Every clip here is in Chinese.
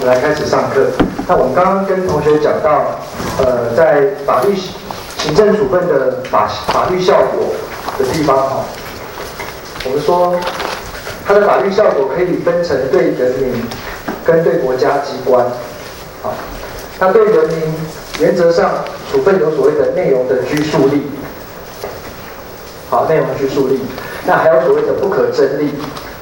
我们来开始上课。那我们刚刚跟同学讲到，在法律行政处分的法律效果的地方哈，我们说它的法律效果可以分成对人民跟对国家机关。好，那对人民原则上处分有所谓的内容的拘束力。好，内容的拘束力，那还有所谓的不可争力。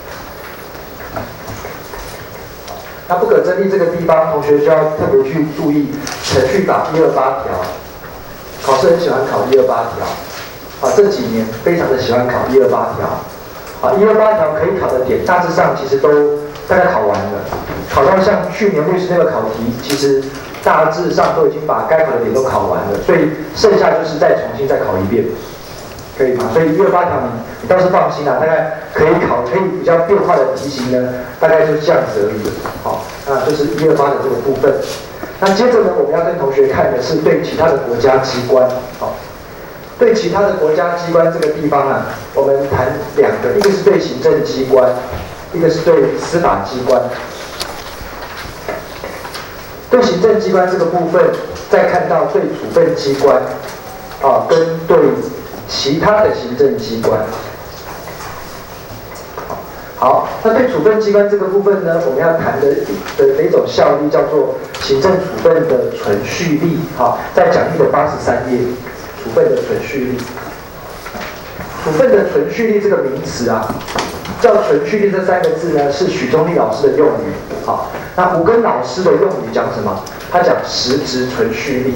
那不可争力这个地方，同学就要特别去注意程序法128条。考试很喜欢考128条，这几年非常的喜欢考128条。128条可以考的点，大致上其实都大概考完了。考到像去年律师那个考题，其实大致上都已经把该考的点都考完了，所以剩下就是再重新考一遍。可以吗？所以128条你倒是放心啦，大概可以考，可以比较变化的题型呢，大概就是这样子而已。好，那就是128的这个部分。那接着呢，我们要跟同学看的是对其他的国家机关。好，对其他的国家机关这个地方啊，我们谈两个，一个是对行政机关，一个是对司法机关。对行政机关这个部分，再看到对处分机关跟对其他的行政机关。好，那对处分机关这个部分呢，我们要谈的一种效力叫做行政处分的存续力。好，在讲义的83页，处分的存续力。处分的存续力这个名词啊，叫存续力这3个字呢，是许宗力老师的用语。好，那胡根老师的用语讲什么？他讲实质存续力。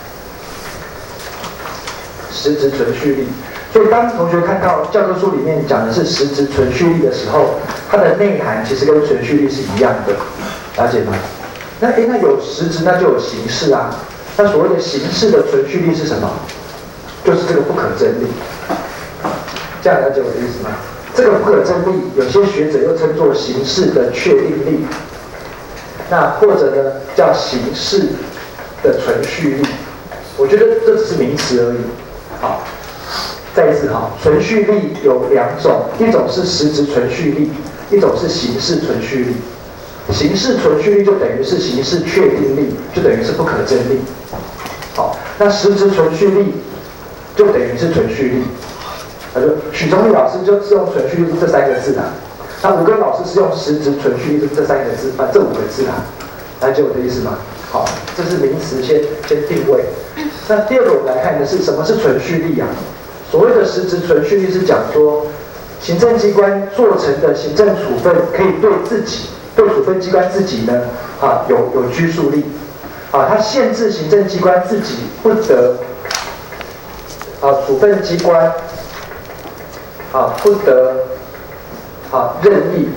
实质存续力，所以当同学看到教科书里面讲的是实质存续力的时候，它的内涵其实跟存续力是一样的，了解吗？那有实质，那就有形式啊。那所谓的形式的存续力是什么？就是这个不可争力。这样了解我的意思吗？这个不可争力，有些学者又称作形式的确定力，那或者呢叫形式的存续力。我觉得这只是名词而已。好，再一次哈，存续力有2种，一种是实质存续力，一种是形式存续力。形式存续力就等于是形式确定力，就等于是不可争力。好，那实质存续力就等于是存续力。许宗力老师就是用存续力这3个字啦，那胡根老师是用实质存续力这3个字，这5个字啦，了解我的意思吗？好，这是名词先定位。那第二个我们来看的是什么是存续力啊？所谓的实质存续力是讲说，行政机关做成的行政处分可以对处分机关自己呢有拘束力它限制行政机关自己不得处分机关不得任意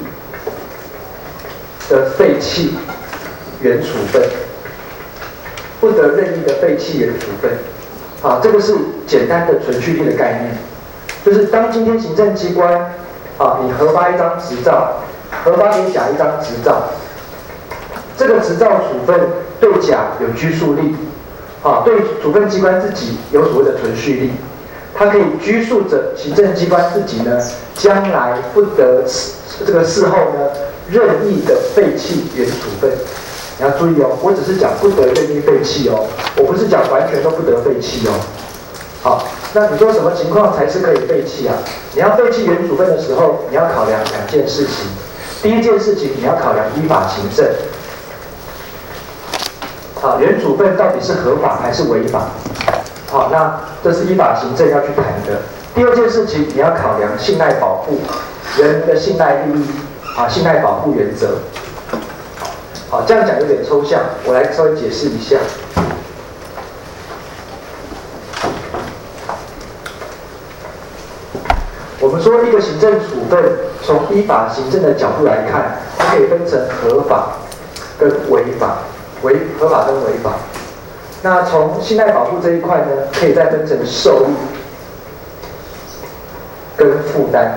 的废弃原处分。不得任意的废弃原处分，这个是简单的存续力的概念，就是当今天行政机关你核发一张执照，核发给甲一张执照，这个执照处分对甲有拘束力，对处分机关自己有所谓的存续力，它可以拘束着行政机关自己呢，将来不得这个事后呢任意的废弃原处分。你要注意哦，我只是讲不得任意废弃哦，我不是讲完全都不得废弃哦。好，那你说什么情况才是可以废弃啊？你要废弃原处分的时候，你要考量2件事情。第一件事情，你要考量依法行政。原处分到底是合法还是违法？好，那这是依法行政要去谈的。第二件事情，你要考量信赖保护，人的信赖利益信赖保护原则。好，这样讲有点抽象，我来稍微解释一下。我们说一个行政处分，从依法行政的角度来看，它可以分成合法跟违法，合法跟违法。那从信赖保护这一块呢，可以再分成受益跟负担。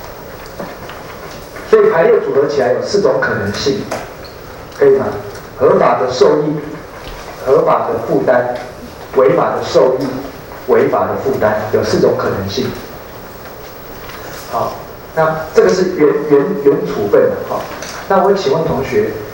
所以排列组合起来有4种可能性。可以吗？合法的受益、合法的负担、违法的受益、违法的负担，有4种可能性。好，那这个是原处分的。好，那我请问同学，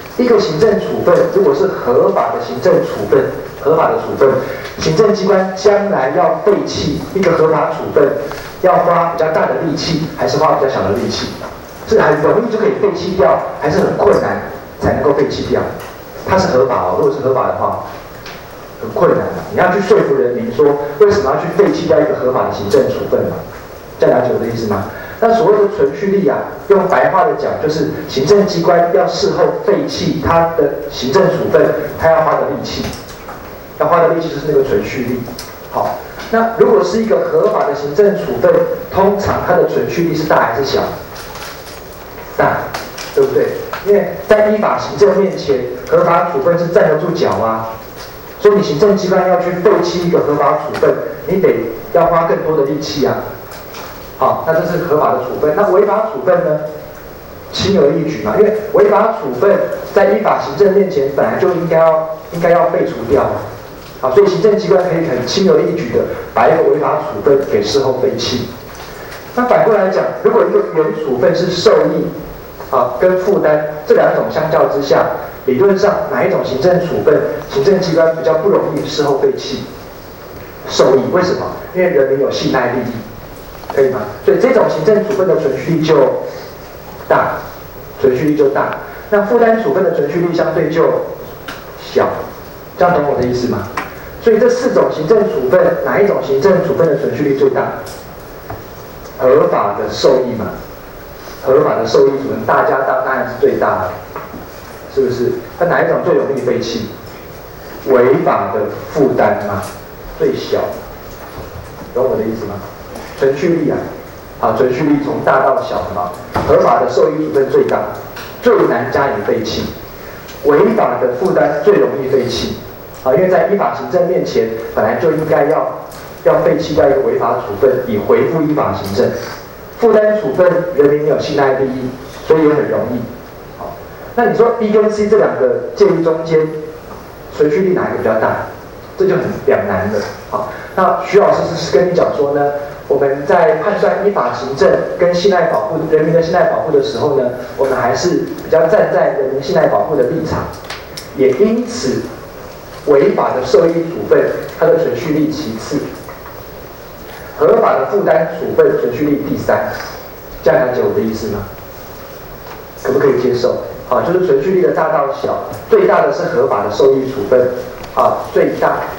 一个行政处分如果是合法的行政处分，行政机关将来要废弃一个合法处分，要花比较大的力气，还是花比较小的力气？是很容易就可以废弃掉，还是很困难才能够废弃掉？它是合法哦，如果是合法的话，很困难的。你要去说服人民说，为什么要去废弃掉一个合法的行政处分嘛？这样了解我的意思吗？那所谓的存续力啊，用白话的讲，就是行政机关要事后废弃它的行政处分，它要花的力气，就是那个存续力。好，那如果是一个合法的行政处分，通常它的存续力是大还是小？大，对不对？因为在依法行政面前，合法处分是站得住脚啊。所以你行政机关要去废弃一个合法处分，你得要花更多的力气啊。好，那这是合法的处分。那违法处分呢？轻而易举嘛，因为违法处分在依法行政面前本来就应该要废除掉啊。好，所以行政机关可以很轻而易举的把一个违法处分给事后废弃。那反过来讲，如果一个原处分是受益跟负担这两种相较之下，理论上哪一种行政处分行政机关比较不容易事后废弃？受益，为什么？因为人民有信赖利益。可以吗？所以这种行政处分的存续力就大，那负担处分的存续力相对就小，这样懂我的意思吗？所以这4种行政处分，哪一种行政处分的存续力最大？合法的受益嘛，合法的受益组成，大家当然是最大的，是不是？那哪一种最容易废弃？违法的负担嘛，最小，懂我的意思吗？存续力存续力从大到小嘛，合法的受益处分最大，最难加以废弃；违法的负担最容易废弃，因为在依法行政面前，本来就应该要废弃掉一个违法处分，以回复依法行政。负担处分，人民有信赖利益，所以也很容易。好，那你说 B 跟 C 这两个建议中间，存续力哪一个比较大？这就很两难了。好，那徐老师是跟你讲说呢，我们在判断依法行政跟信赖保护人民的信赖保护的时候呢，我们还是比较站在人民信赖保护的立场，也因此违法的受益处分它的存续力其次，合法的负担处分存续力第3，这样了解我的意思吗？可不可以接受？好，就是存续力的大到小，最大的是合法的受益处分，最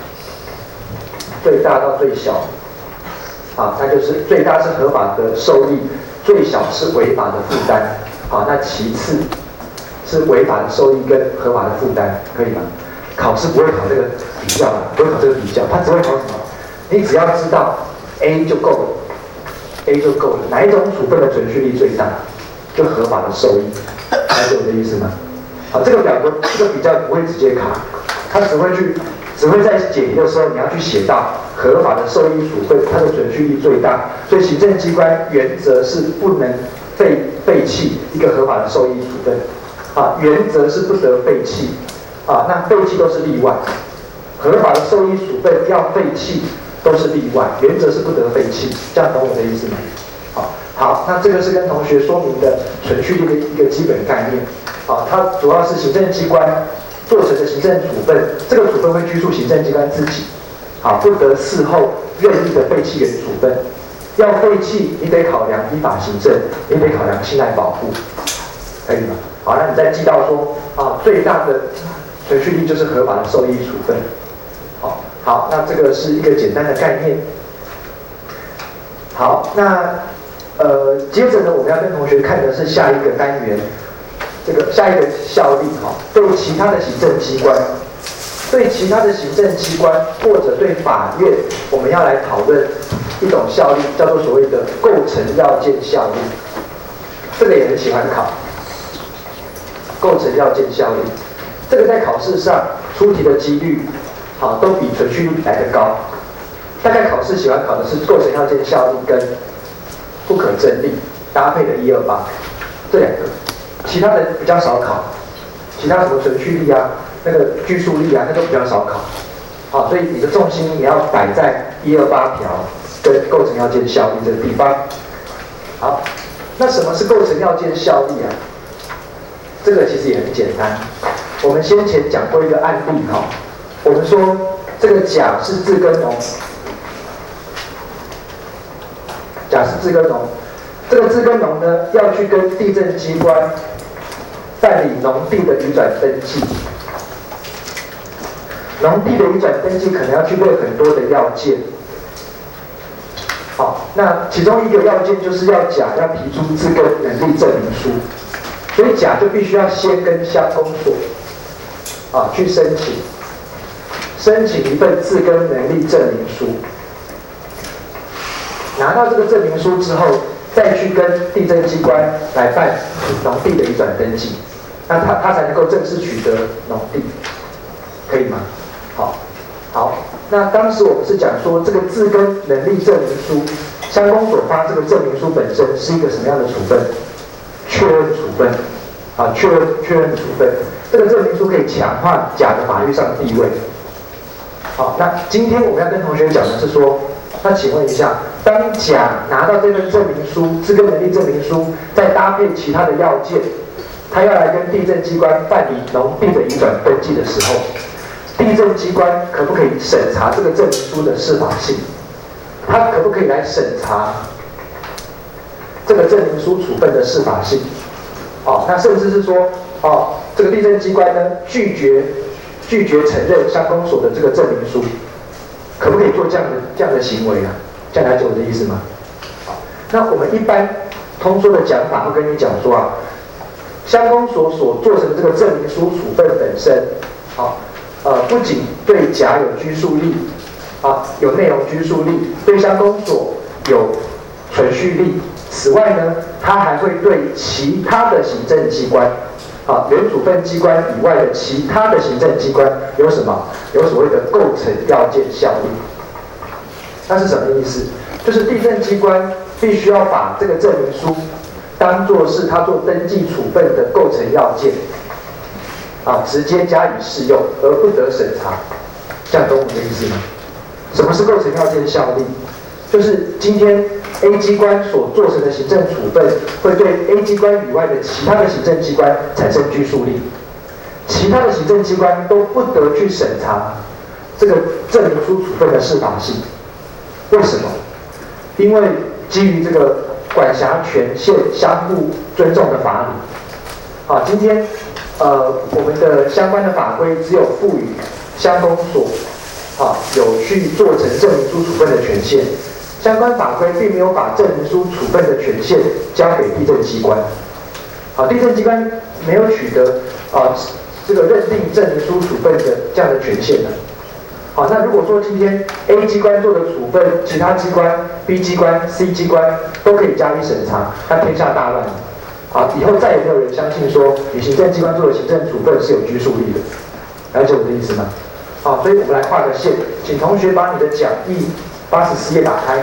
大到最小。那就是最大是合法的受益，最小是违法的负担。那其次是违法的受益跟合法的负担，可以吗？考试不会考这个比较啦，不会考这个比较，它只会考什么？你只要知道 A 就够了 ，A 就够了。哪一种处分的存续力最大？就合法的受益，了解我的意思吗？这个表格这个比较不会直接考，它只会在解题的时候你要去写到合法的受益处分，它的存续力最大，所以行政机关原则是不能废弃一个合法的受益处分，原则是不得废弃，那废弃都是例外，合法的受益处分要废弃都是例外，原则是不得废弃，这样懂我的意思吗？好，那这个是跟同学说明的存续力的一个基本概念，它主要是行政机关做成的行政处分，这个处分会拘束行政机关自己，不得事后任意的废弃原处分。要废弃，你得考量依法行政，你得考量信赖保护，可以吗？好，那你再记到说，最大的存续力就是合法的受益处分。好，那这个是一个简单的概念。好，那接着呢，我们要跟同学看的是下一个单元。这个下一个效力对其他的行政机关，或者对法院，我们要来讨论一种效力，叫做所谓的构成要件效力。这个也很喜欢考，构成要件效力，这个在考试上出题的几率，都比存续力来得高。大概考试喜欢考的是构成要件效力跟不可争力搭配的128这两个。其他的比较少考，其他什么存续力那个拘束力那都比较少考，所以你的重心你要摆在128条跟构成要件效力这个地方。好，那什么是构成要件效力这个其实也很简单。我们先前讲过一个案例哈，我们说这个甲是自耕农，甲是自耕农，这个自耕农呢要去跟地政机关办理农地的移转登记。农地的移转登记可能要具备很多的要件。好，那其中一个要件就是要甲要提出自耕能力证明书，所以甲就必须要先跟乡公所去申请一份自耕能力证明书。拿到这个证明书之后，再去跟地政机关来办农地的移转登记，那他才能够正式取得农地，可以吗？好，那当时我们是讲说，这个自耕能力证明书，乡公所发这个证明书本身是一个什么样的处分？确认处分，确认处分。这个证明书可以强化甲的法律上的地位。好，那今天我们要跟同学讲的是说，那请问一下，当甲拿到这份证明书，自耕能力证明书，再搭配其他的要件，他要来跟地政机关办理农地的移转登记的时候，地政机关可不可以审查这个证明书的适法性？他可不可以来审查这个证明书处分的适法性？那甚至是说，这个地政机关呢拒绝承认乡公所的这个证明书，可不可以做这样的行为啊？这样了解我的意思吗？好，那我们一般通说的讲法会跟你讲说乡公所所做成的这个证明书处分本身，不仅对甲有拘束力，有内容拘束力，对乡公所有存续力。此外呢，它还会对其他的行政机关，原处分机关以外的其他的行政机关有什么？有所谓的构成要件效力。那是什么意思？就是地政机关必须要把这个证明书当作是他做登记处分的构成要件。直接加以适用，而不得审查，这样懂我的意思吗？什么是构成要件效力？就是今天 A 机关所做成的行政处分，会对 A 机关以外的其他的行政机关产生拘束力，其他的行政机关都不得去审查这个证明书处分的适法性。为什么？因为基于这个管辖权限相互尊重的法理。今天我们的相关的法规只有赋予乡公所有去做成证明书处分的权限，相关法规并没有把证明书处分的权限交给地政机关。地政机关没有取得这个认定证明书处分的这样的权限呢。那如果说今天 A 机关做的处分，其他机关 B 机关 C 机关都可以加以审查，那天下大乱了。以后再也没有人相信说你行政机关做的行政处分是有拘束力的，了解我的意思吗？所以我们来画个线，请同学把你的讲义84页打开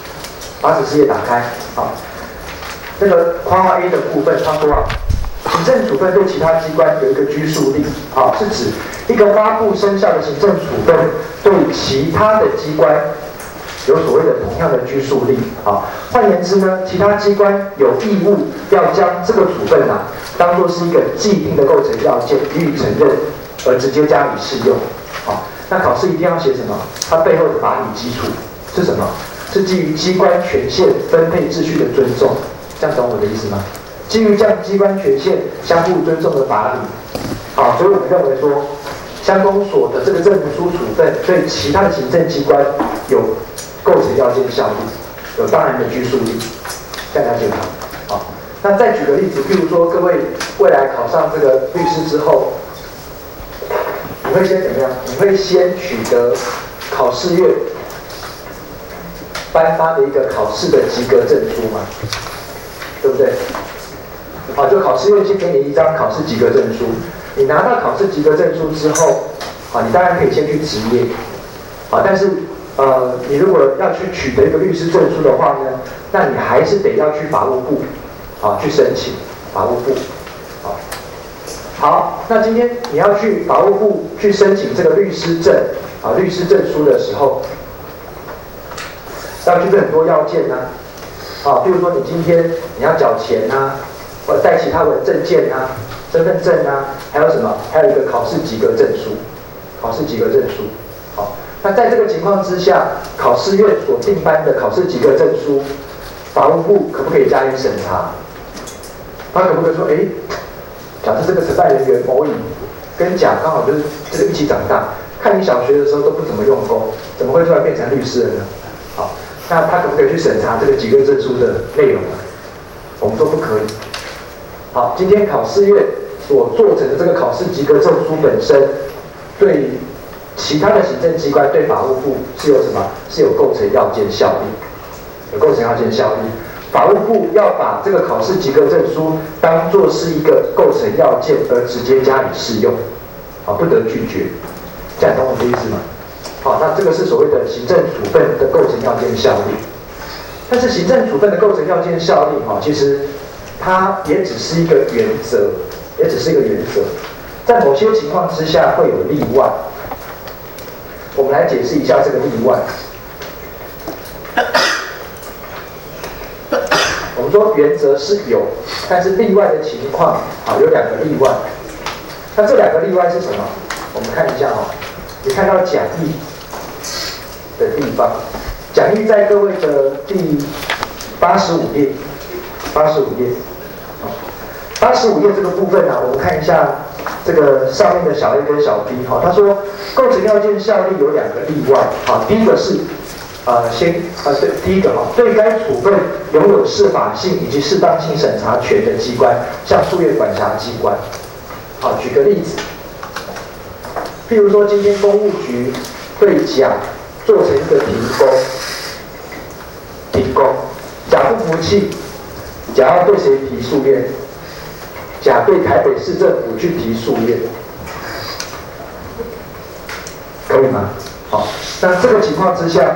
，84页打开。那个括号 A 的部分，他说行政处分对其他机关有一个拘束力，是指一个发布生效的行政处分对其他的机关有所谓的同样的拘束力。换言之呢，其他机关有义务要将这个处分当作是一个既定的构成要件予以承认，而直接加以适用。那考试一定要写什么？它背后的法理基础是什么？是基于机关权限分配秩序的尊重。这样懂我的意思吗？基于这样机关权限相互尊重的法理，所以我们认为说，乡公所的这个证明书处分对其他的行政机关有构成要件效力，有当然的拘束力，这样了解吗？那再举个例子，譬如说各位未来考上这个律师之后，你会先怎么样？你会先取得考试院颁发的一个考试的及格证书嘛，对不对？就考试院先给你一张考试及格证书，你拿到考试及格证书之后，你当然可以先去执业，但是你如果要去取得一个律师证书的话呢，那你还是得要去法务部去申请法务部。好，那今天你要去法务部去申请这个律师证律师证书的时候，要具备很多要件比如说你今天你要缴钱或者带其他的证件身份证啊，还有什么？还有一个考试及格证书，考试及格证书。好，那在这个情况之下，考试院所定颁的考试及格证书，法务部可不可以加以审查？他可不可以说，假设这个承办人员某乙跟甲刚好就是一起长大，看你小学的时候都不怎么用功，怎么会突然变成律师了呢？好，那他可不可以去审查这个及格证书的内容呢？我们说不可以。好，今天考试院所做成的这个考试及格证书本身，对其他的行政机关、对法务部是有什么？是有构成要件效力，有构成要件效力。法务部要把这个考试及格证书当作是一个构成要件而直接加以适用，好，不得拒绝。这样懂我的意思吗？好，那这个是所谓的行政处分的构成要件效力。但是行政处分的构成要件效力，其实它也只是一个原则，也只是一个原则。在某些情况之下会有例外，我们来解释一下这个例外。我们说原则是有，但是例外的情况有2个例外。那这2个例外是什么？我们看一下你看到讲义的地方，讲义在各位的第85页，85页。85页这个部分我们看一下这个上面的小 a 跟小 b。他说构成要件效力有2个例外。第一个是第一个对该处分拥有适法性以及适当性审查权的机关，像诉愿管辖机关。举个例子，譬如说今天公务局对甲做成一个停工，甲不服气，甲要对谁提诉愿？甲对台北市政府去提诉愿，可以吗？好，那这个情况之下，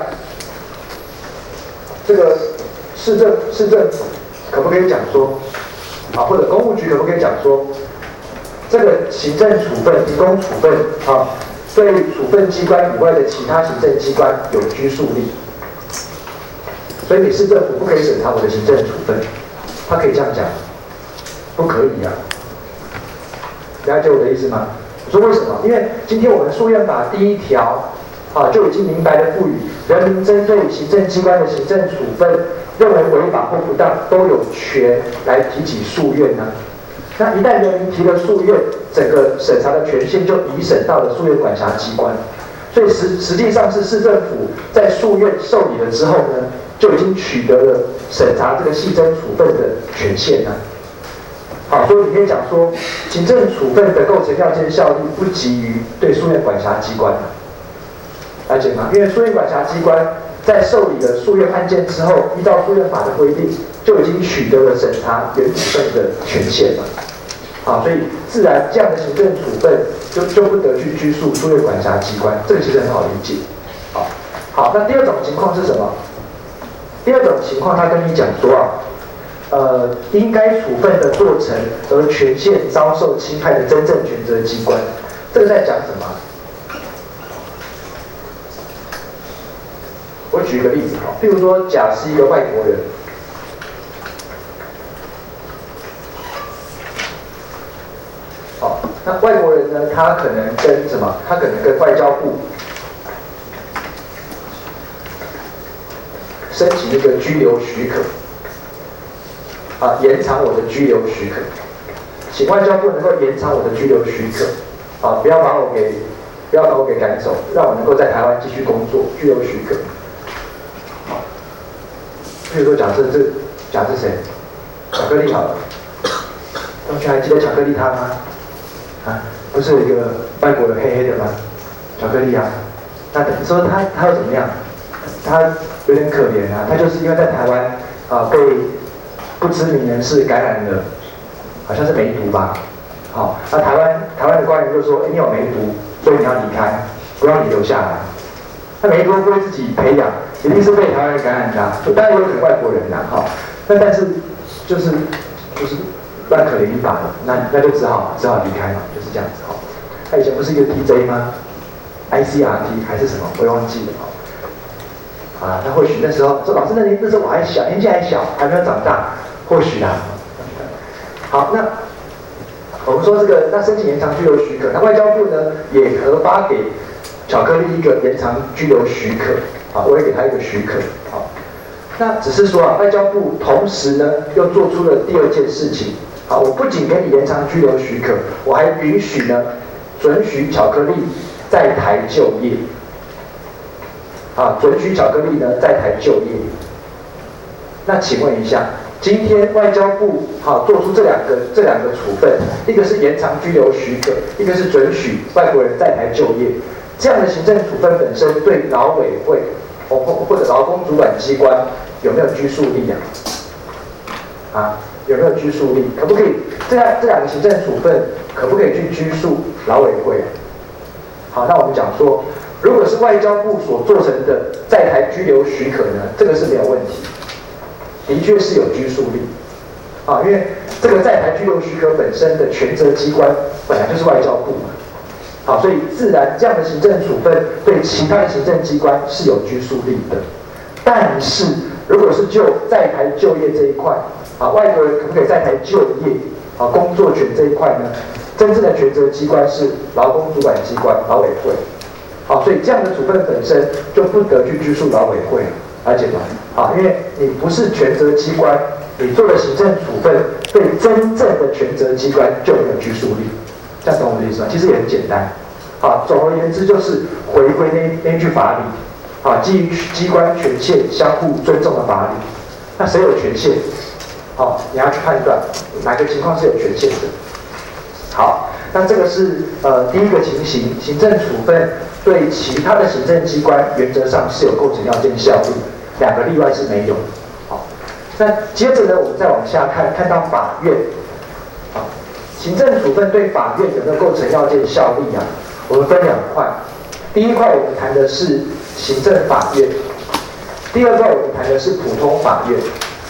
这个市政府可不可以讲说，或者公务局可不可以讲说，这个行政处分、停工处分对处分机关以外的其他行政机关有拘束力，所以你市政府不可以审查我的行政处分，他可以这样讲，不可以啊？了解我的意思吗？我说为什么？因为今天我们诉愿法第1条就已经明白的赋予人民针对行政机关的行政处分认为违法或不当，都有权来提起诉愿呢。那一旦人民提了诉愿，整个审查的权限就移审到了诉愿管辖机关，所以实际上是市政府在诉愿受理了之后呢，就已经取得了审查这个系争处分的权限了。好，所以里面讲说，行政处分的构成要件效力不及于对诉愿管辖机关了，了解吗？因为诉愿管辖机关在受理了诉愿案件之后，依照诉愿法的规定，就已经取得了审查原处分的权限了。好，所以自然这样的行政处分就不得去拘束诉愿管辖机关，这个其实很好理解。好，那第2种情况是什么？第2种情况，他跟你讲说因该处分的做成而权限遭受侵害的真正权责机关，这个在讲什么？我举一个例子譬如说甲是一个外国人，那外国人呢，他可能跟什么？他可能跟外交部申请一个居留许可。延长我的居留许可，请外交部能够延长我的居留许可，不要把我给赶走，让我能够在台湾继续工作，居留许可。譬如说假设谁？巧克力好了，同学还记得巧克力汤吗？不是有一个外国人黑黑的吗？巧克力啊，那你说他又怎么样？他有点可怜啊，他就是因为在台湾被不知名人士感染了，好像是梅毒吧。那台湾的官员就说，你有梅毒，所以你要离开，不让你留下来。那梅毒不会自己培养，一定是被台湾人感染的，当然有可能外国人但是就是乱可怜一把，那就只好离开嘛，就是这样子他以前不是一个 DJ 吗 ？ICRT 还是什么，我也忘记了他或许那时候说老师那时候我还小，年纪还小，还没有长大，或许好，那我们说这个，那申请延长居留许可，那外交部呢也核发给巧克力一个延长居留许可，啊，我也给他一个许可，啊，那只是说啊，外交部同时呢又做出了第二件事情，啊，我不仅给你延长居留许可，我还允许呢准许巧克力在台就业，啊，准许巧克力呢在台就业。那请问一下，今天外交部做出这两个处分，一个是延长居留许可，一个是准许外国人在台就业，这样的行政处分本身对劳委会或者劳工主管机关有没有拘束力啊？啊，有没有拘束力？可不可以这两个行政处分可不可以去拘束劳委会啊？好，那我们讲说，如果是外交部所做成的在台居留许可呢，这个是没有问题。的确是有拘束力，啊，因为这个在台居留许可本身的权责机关本来就是外交部嘛，好，所以自然这样的行政处分对其他的行政机关是有拘束力的。但是如果是就在台就业这一块，啊，外国人可不可以在台就业，啊，工作权这一块呢，真正的权责机关是劳工主管机关劳委会，好，所以这样的处分本身就不得去拘束劳委会了。了解吗？啊，因为你不是权责机关，你做的行政处分对真正的权责机关就没有拘束力，这样懂我的意思吗？其实也很简单，啊，总而言之就是回归那句法理，啊，基于机关权限相互尊重的法理。那谁有权限？好，你要去判断哪个情况是有权限的。好，那这个是第一个情形，行政处分对其他的行政机关原则上是有构成要件效力。两个例外是没有。好，那接着呢，我们再往下看到法院。好，行政处分对法院有没有构成要件效力啊？我们分两块。第一块我们谈的是行政法院，第二块我们谈的是普通法院。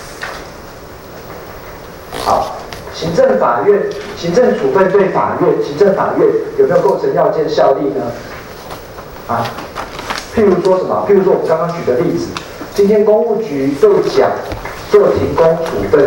好，行政法院行政处分对法院行政法院有没有构成要件效力呢？啊，譬如说什么？譬如说我们刚刚举的例子。今天公务局对甲做停工处分，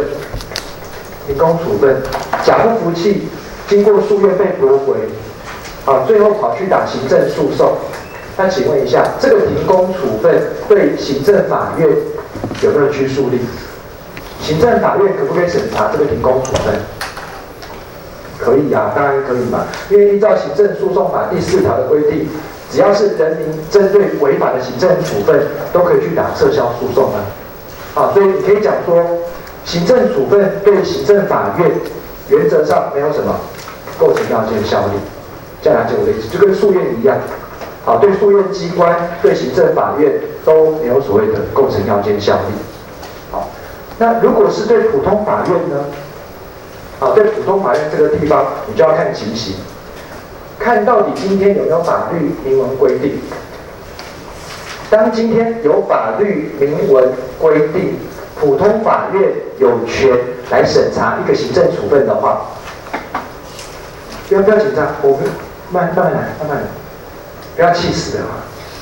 甲不服气，经过诉愿被驳回，啊，最后跑去打行政诉讼。那请问一下，这个停工处分对行政法院有没有拘束力？行政法院可不可以审查这个停工处分？可以啊，当然可以嘛，因为依照行政诉讼法第4条的规定。只要是人民针对违法的行政处分，都可以去打撤销诉讼啊。啊，所以你可以讲说，行政处分对行政法院原则上没有什么构成要件效力。这样了解我的意思，就跟诉愿一样。好，对诉愿机关、对行政法院都没有所谓的构成要件效力。好，那如果是对普通法院呢？啊，对普通法院这个地方，你就要看情形。看到底今天有没有法律明文规定？当今天有法律明文规定，普通法院有权来审查一个行政处分的话，不要紧张，我们慢慢来，不要气死了啊！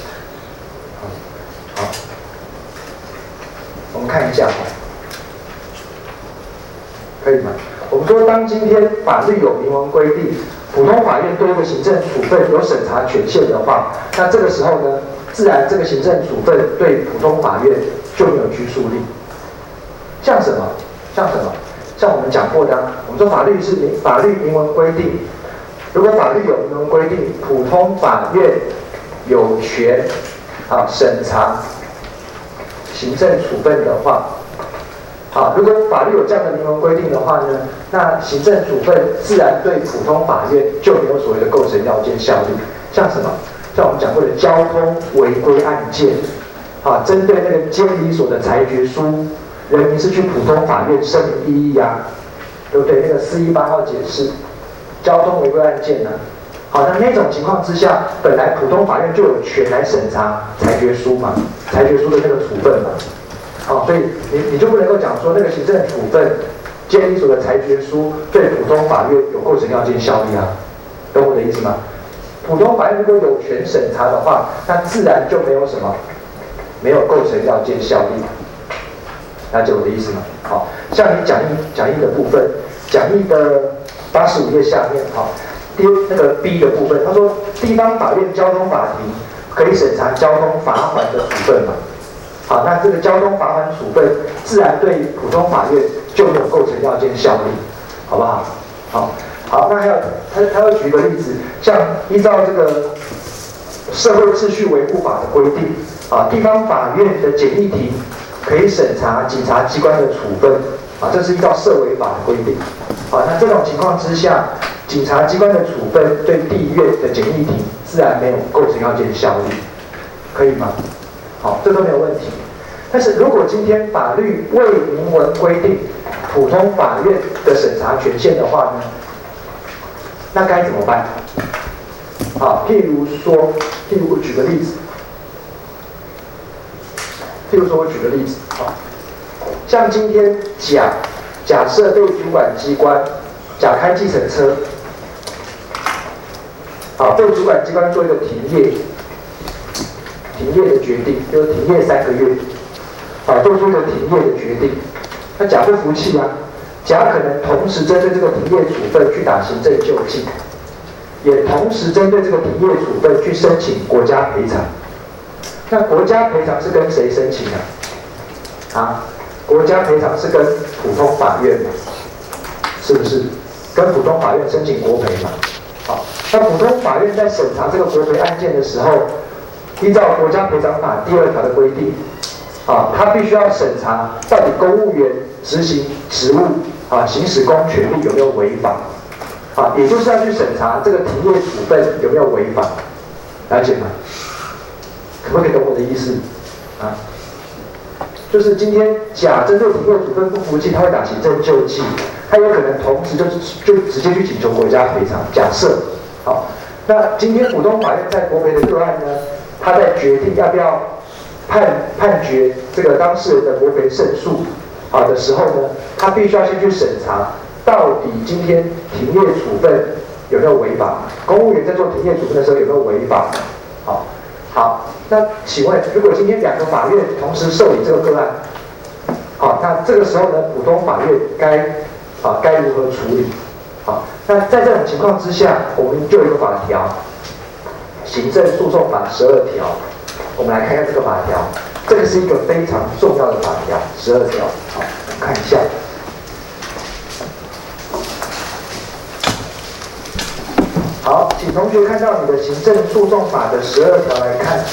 好，我们看一下，可以吗？我们说，当今天法律有明文规定。普通法院对一个行政处分有审查权限的话，那这个时候呢，自然这个行政处分对普通法院就没有拘束力。像什么？像我们讲过的，我们说法律明文规定，如果法律有明文规定，普通法院有权审查行政处分的话。好，如果法律有这样的明文规定的话呢，那行政处分自然对普通法院就没有所谓的构成要件效力。像什么？像我们讲过的交通违规案件，啊，针对那个监理所的裁决书，人民是去普通法院声明异议啊，对不对？那个418号解释，交通违规案件呢，好，那种情况之下，本来普通法院就有权来审查裁决书嘛，裁决书的那个处分嘛。好，所以你就不能够讲说那个行政处分监理所的裁决书对普通法院有构成要件效力啊，懂我的意思吗？普通法院如果有权审查的话，那自然就没有什么没有构成要件效力，了解我的意思吗？好，像你讲义的部分，讲义的 85页下面那个 B 的部分，他说地方法院交通法庭可以审查交通罚款的处分嘛？好，那这个交通罚款处分自然对普通法院就没有构成要件效力，好不好？好，那还有他会举个例子，像依照这个社会秩序维护法的规定，地方法院的简易庭可以审查警察机关的处分，这是依照社维法的规定。那这种情况之下，警察机关的处分对地院的简易庭自然没有构成要件效力，可以吗？好，这都没有问题。但是如果今天法律未明文规定普通法院的审查权限的话呢，那该怎么办？譬如我举个例子，像今天假设被主管机关假开计程车，被主管机关做一个停业的决定，就是停业3个月，做出一个停业的决定。那甲不服气啊，甲可能同时针对这个停业处分去打行政救济，也同时针对这个停业处分去申请国家赔偿。那国家赔偿是跟谁申请啊？国家赔偿是跟普通法院嘛，是不是？跟普通法院申请国赔嘛。那普通法院在审查这个国赔案件的时候，依照国家赔偿法第2条的规定，他必须要审查到底公务员执行职务行使公权力有没有违法，也就是要去审查这个停业处分有没有违法，了解吗？可不可以懂我的意思？就是今天甲针对停业处分不服气，他会打行政救济，他有可能同时就直接去请求国家赔偿。假设，那今天普通法院在国赔的个案呢，他在决定要不要判决这个当事人的国赔胜诉的时候呢，他必须要先去审查到底今天停业处分有没有违法，公务员在做停业处分的时候有没有违法？好，那请问，如果今天2个法院同时受理这个个案，那这个时候呢，普通法院该如何处理？那在这种情况之下，我们就有一个法条，《行政诉讼法》12条，我们来看看这个法条，这个是一个非常重要的法条，12条，我们看一下。好，请同学看到你的行政诉讼法的12条来看。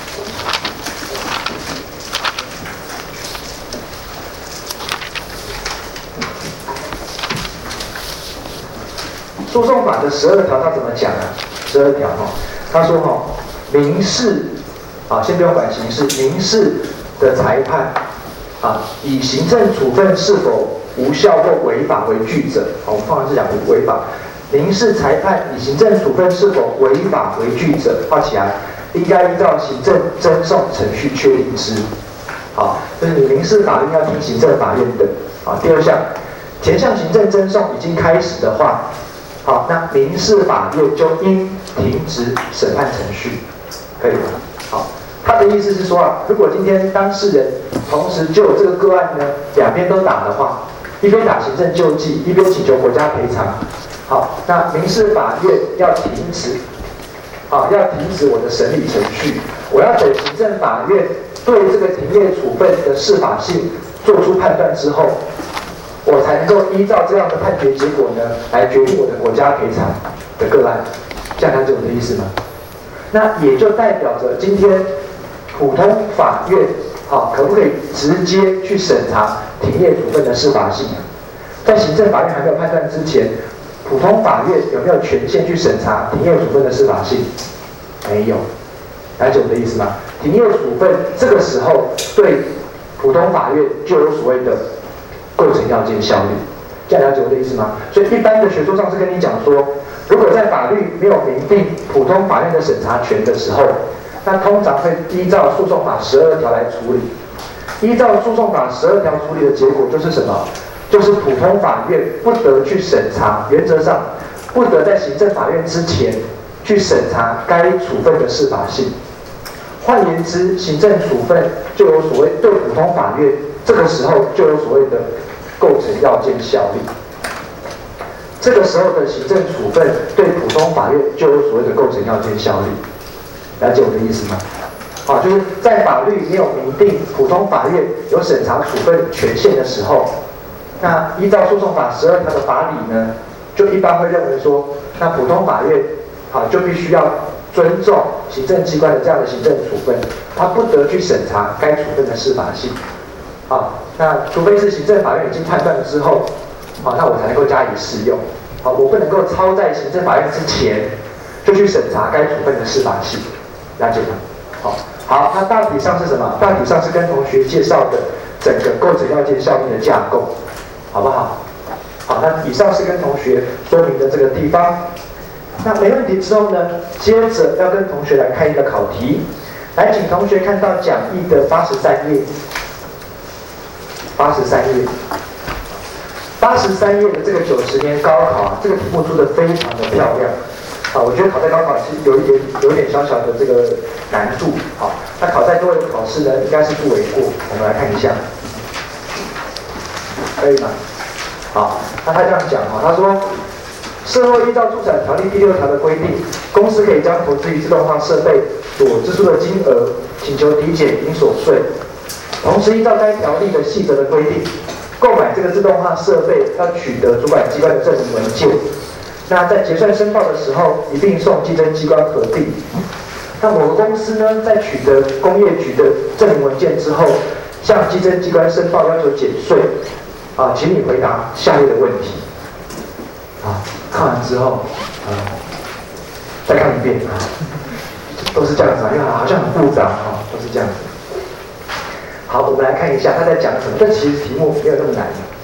诉讼法的12条他怎么讲12条他说民事先不用管刑事，民事的裁判以行政处分是否无效或违法为据者，我们通常是讲违法。民事裁判以行政处分是否违法为据者，画起来，应该依照行政侦讼程序确定之。就是你民事法院要听行政法院的。第2项，前项行政侦讼已经开始的话，那民事法院就应停止审判程序，可以吗？他的意思是说如果今天当事人同时就有这个个案呢，两边都打的话，一边打行政救济，一边请求国家赔偿。那民事法院要停止我的审理程序，我要等行政法院对这个停业处分的适法性做出判断之后，我才能够依照这样的判决结果呢，来决定我的国家赔偿的个案。这样了解我的意思吗？那也就代表着今天普通法院可不可以直接去审查停业处分的适法性？在行政法院还没有判断之前，普通法院有没有权限去审查停业处分的适法性？没有，了解我的意思吗？停业处分这个时候对普通法院就有所谓的构成要件效力，这样了解我的意思吗？所以一般的学说上是跟你讲说，如果在法律没有明定普通法院的审查权的时候，那通常会依照诉讼法12条来处理。依照诉讼法12条处理的结果就是什么？就是普通法院不得去审查，原则上不得在行政法院之前去审查该处分的适法性。换言之，行政处分就有所谓对普通法院这个时候就有所谓的构成要件效力。 这个时候的行政处分对普通法院就有所谓的构成要件效力。了解我的意思吗？好，就是在法律没有明定普通法院有审查处分权限的时候，那依照诉讼法12条的法理呢，就一般会认为说，那普通法院就必须要尊重行政机关的这样的行政处分，他不得去审查该处分的适法性。那除非是行政法院已经判断了之后，那我才能够加以适用。我不能够超在行政法院之前就去审查该处分的适法性，了解吗？好，那大体上是什么？大体上是跟同学介绍的整个构成要件效力的架构，好不好？好，那以上是跟同学说明的这个地方。那没问题之后呢，接着要跟同学来看一个考题，来请同学看到讲义的83页，83页的这个90年高考这个题目出的非常的漂亮。我觉得考在高考是有一点小小的这个难度。那考在多元考试呢，应该是不为过。我们来看一下，可以吗？好，那他这样讲他说，社会依照住宅条例第6条的规定，公司可以将投资于自动化设备所支出的金额请求抵减营所税，同时依照该条例的细则的规定，购买这个自动化设备要取得主管机关的证明文件。那在结算申报的时候，一并送稽征机关核定。那某个公司呢，在取得工业局的证明文件之后，向稽征机关申报要求减税。请你回答下列的问题。看完之后，再看一遍都是这样子因为好像很复杂都是这样子。好，我们来看一下他在讲什么。但其实题目没有那么难。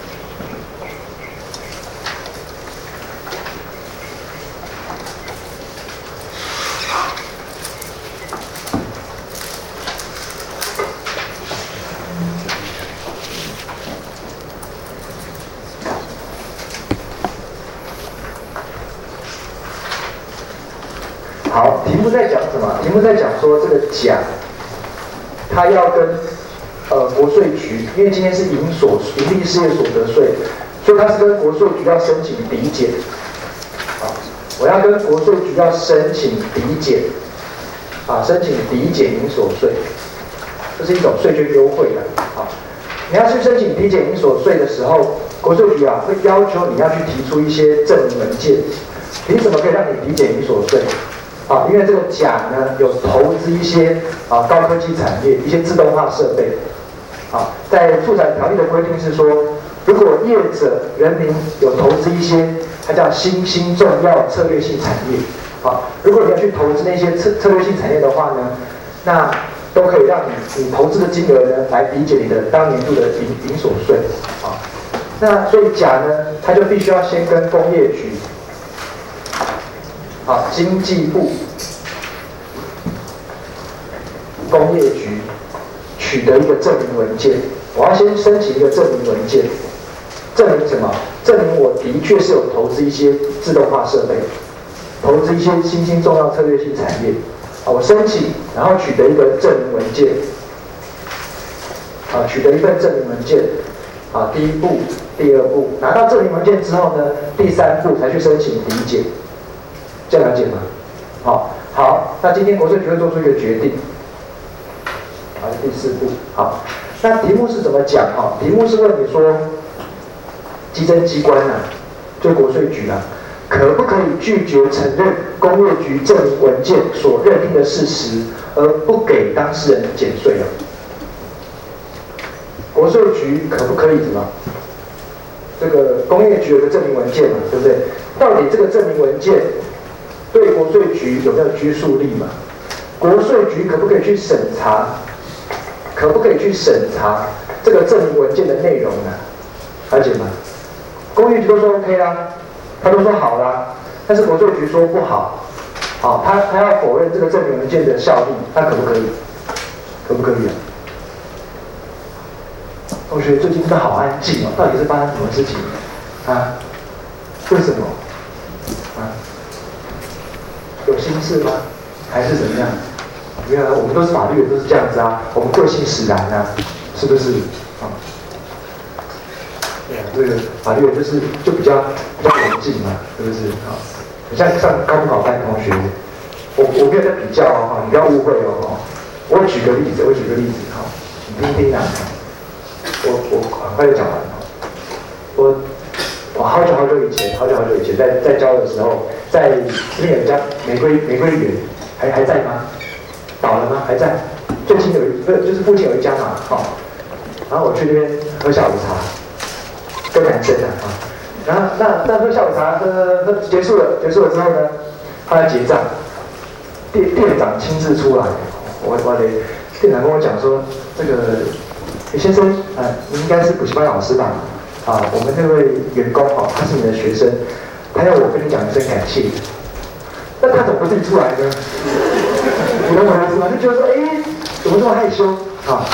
好，题目在讲什么？题目在讲说这个甲，他要跟国税局，因为今天是营利事业所得税，所以他是跟国税局要申请抵减。我要跟国税局要申请抵减，申请抵减营所税，这是一种税捐优惠的。你要去申请抵减营所税的时候，国税局会要求你要去提出一些证明文件，凭什么可以让你抵减营所税？因为这个甲呢有投资一些高科技产业，一些自动化设备。在住宅条例的规定是说，如果业者人民有投资一些，它叫新兴重要策略性产业。如果你要去投资那些策略性产业的话呢，那都可以让你投资的金额呢来抵减你的当年度的营所税。那所以甲呢，他就必须要先跟工业局。经济部、工业局取得一个证明文件，我要先申请一个证明文件，证明什么？证明我的确是有投资一些自动化设备，投资一些新兴重要策略性产业。我申请，然后取得一个证明文件，取得一份证明文件。第一步、第二步，拿到证明文件之后呢，第3步才去申请抵减。这样了解吗？好，那今天国税局会做出一个决定。第4步。好，那题目是怎么讲？题目是问你说，稽征机关就国税局可不可以拒绝承认工业局证明文件所认定的事实，而不给当事人减税国税局可不可以什么？这个工业局有个证明文件嘛，对不对？到底这个证明文件对国税局有没有拘束力嘛？国税局可不可以去审查？可不可以去审查这个证明文件的内容呢？了解吗？工业局都说 OK 啦，他都说好啦，但是国税局说不好，他要否认这个证明文件的效力，他可不可以？可不可以同学最近真的好安静到底是发生什么事情为什么有心事吗？还是怎么样？没有我们都是法律人，都是这样子我们贵姓使然是不是？对这个法律就比较严谨嘛，是不是？好，你像上高考班同学，我没有在比较哦，你不要误会哦。我举个例子哈，你听听啊。我很快就讲完了。我好久以前在教的时候，在这边有一家玫瑰园，还在吗？倒了吗？还在。最近就是附近有一家嘛，好。然后我去那边喝下午茶，跟男生啊。然后那喝下午茶喝结束了之后呢，他来结账，店长亲自出来，我的店长跟我讲说，这个先生你应该是补习班老师吧？啊，我们这位员工他是你的学生，他要我跟你讲一声感谢。那他怎么不自己出来呢？你懂我意思吗？就觉得说，怎么这么害羞？好，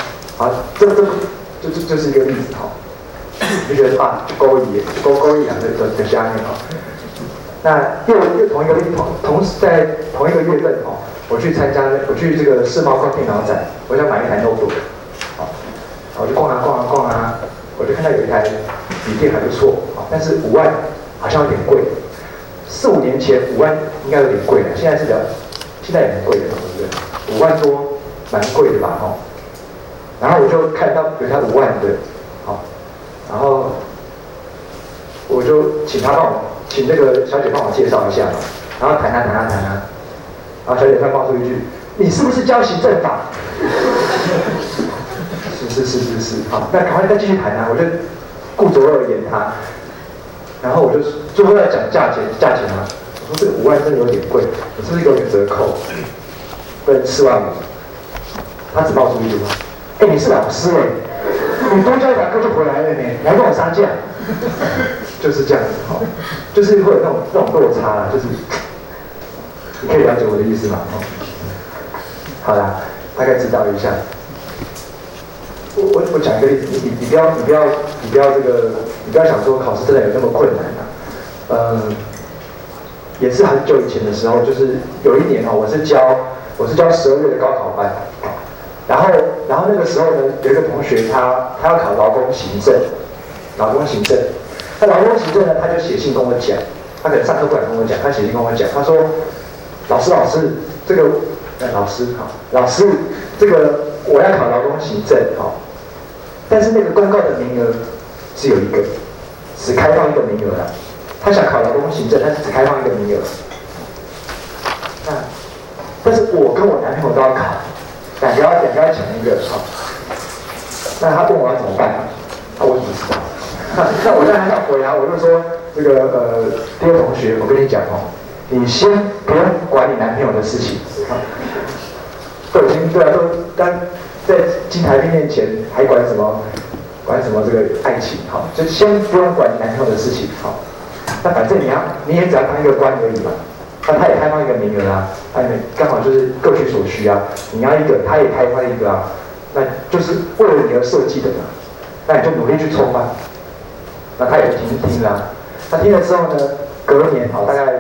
就是一个例子哈。就觉得就勾引的下面哈。那又同时在同一个月份我去这个世贸逛电脑展，我想买一台 notebook， 好，我就逛啊，我就看到有一台笔电还不错，但是5万好像有点贵。4、5年前5万应该有点贵了，现在也很贵了，对不对？5万多蛮贵的吧，然后我就看到有台5万的，然后我就请那个小姐帮我介绍一下嘛，然后谈，然后小姐突然冒出一句：“你是不是教行政法？”是，好，那赶快再继续谈啊！我就顾左右而言他，然后我就最后要讲价钱啊，我说这个5万真的有点贵，你是不是给我点折扣？不然4万5。他只冒出一句话：“你是老师你多教1堂课就回来了呢，你还跟我杀价？”就是这样子就是会有那种落差啦，就是你可以了解我的意思吗？好啦，大概知道一下。我讲一个例子，你不要想说考试真的有那么困难啊。也是很久以前的时候，就是有一年我是教12月的高考班，然后那个时候呢，有一个同学他要考劳工行政，那劳工行政呢，他就写信跟我讲，他可能上课不敢跟我讲，他写信跟我讲，他说老师这个老师这个我要考劳工行政但是那个公告的名额只有一个，只开放一个名额啦。他想考劳工行政，但是只开放一个名额。但是我跟我男朋友都要考，两个要抢一个那他问我要怎么办？我怎么知道？那我现在还想回答，我就说这个第二同学，我跟你讲你先不用管你男朋友的事情都刚在金台币面前还管什么这个爱情就先不用管你男朋友的事情那反正你也只要当一个官而已嘛。那他也开放一个名额啊，刚好就是各取所需啊。你要一个，他也开放一个啊，那就是为了你而设计的嘛。那你就努力去冲吧。那他也听了他听了之后呢，隔年大概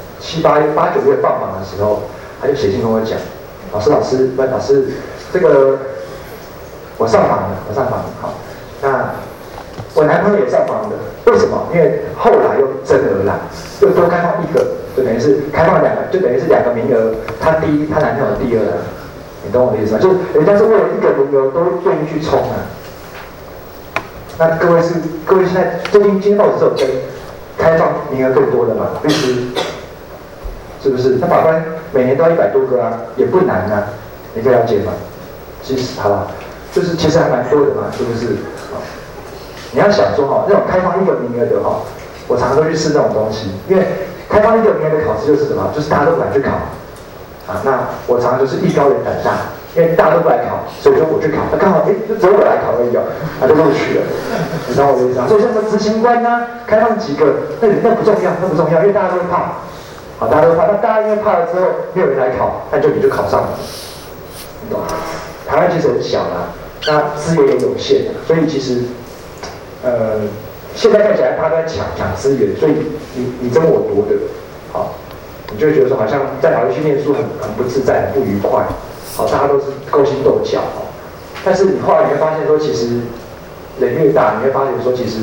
7、8、9月放榜的时候，他就写信跟我讲，老师，这个我上榜了，那我男朋友也上榜了，为什么？因为后来又增额了，又多开放一个，就等于是开放2个，就等于是2个名额，他男朋友第2了，你懂我的意思吗？就是人家是为了1个名额都愿意去冲啊。那各位现在最近今天报纸有开放名额更多的嘛？律师是不是？那法官每年都要100多个啊，也不难啊，你可以了解吗？其实好吧，就是其实还蛮多的嘛，是不是？你要想说那种开放1个名额的我常常都去试那种东西，因为开放1个名额的考试就是什么？就是大家都不敢去考那我常常就是艺高人胆大，因为大家都不来考，所以说我去考，刚好就只有我来考而已就录取了，你知道我的意思吗？所以像什么执行官开放几个，那不重要，因为大家都会怕，大家都怕，那大家因为怕了之后，没有人来考，那你就考上了，你懂吗？台湾其实很小啦，那资源也有限，所以其实现在看起来大家都在抢资源，所以你争我夺的，你就会觉得说好像在法律系念书很不自在，很不愉快，大家都是勾心斗角但是你后来你会发现说，其实人越大，你会发现说，其实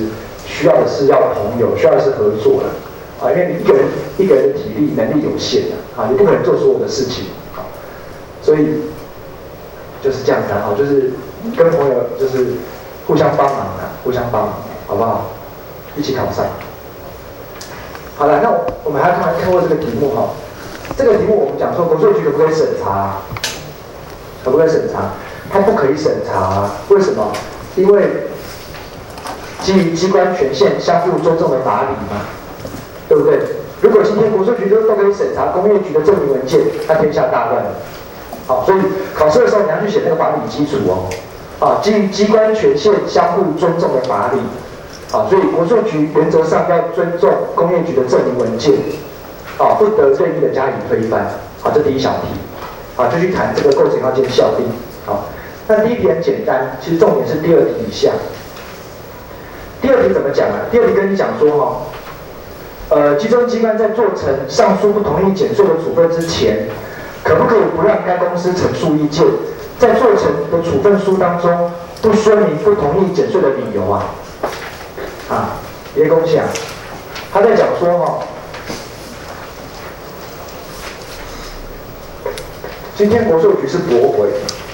需要的是朋友，需要的是合作的啊，因为你一个人的体力能力有限的啊，你不可能做所有的事情啊，所以就是这样子啊，就是跟朋友就是互相帮忙啊，互相帮忙，好不好？一起考上。好了，那我们还看过这个题目哈，这个题目我们讲说国税局可不可以审查？可不可以审查？它不可以审查，为什么？因为基于机关权限相互尊重的法理嘛，对不对？如果今天国税局都可以审查工业局的证明文件，那天下大乱了。好，所以考试的时候你要去写那个法理基础哦。啊，基于机关权限相互尊重的法理。啊，所以国税局原则上要尊重工业局的证明文件，啊，不得任意的加以推翻。啊，这第一小题。啊，就去谈这个构成要件效力。好，那第一题很简单，其实重点是第二题以下。第二题怎么讲啊？第二题跟你讲说基中机关在做成上述不同意减税的处分之前，可不可以不让该公司陈述意见，在做成的处分书当中不说明不同意减税的理由啊？啊，别恭喜啊！他在讲说今天国税局是驳回，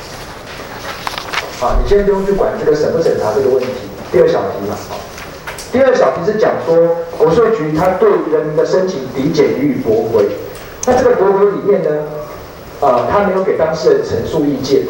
啊，你先不用去管这个审不审查这个问题。第二小题嘛，第二小题是讲说国税局他对人民的申请抵减予以驳回。那这个驳回里面呢，他没有给当事人陈述意见，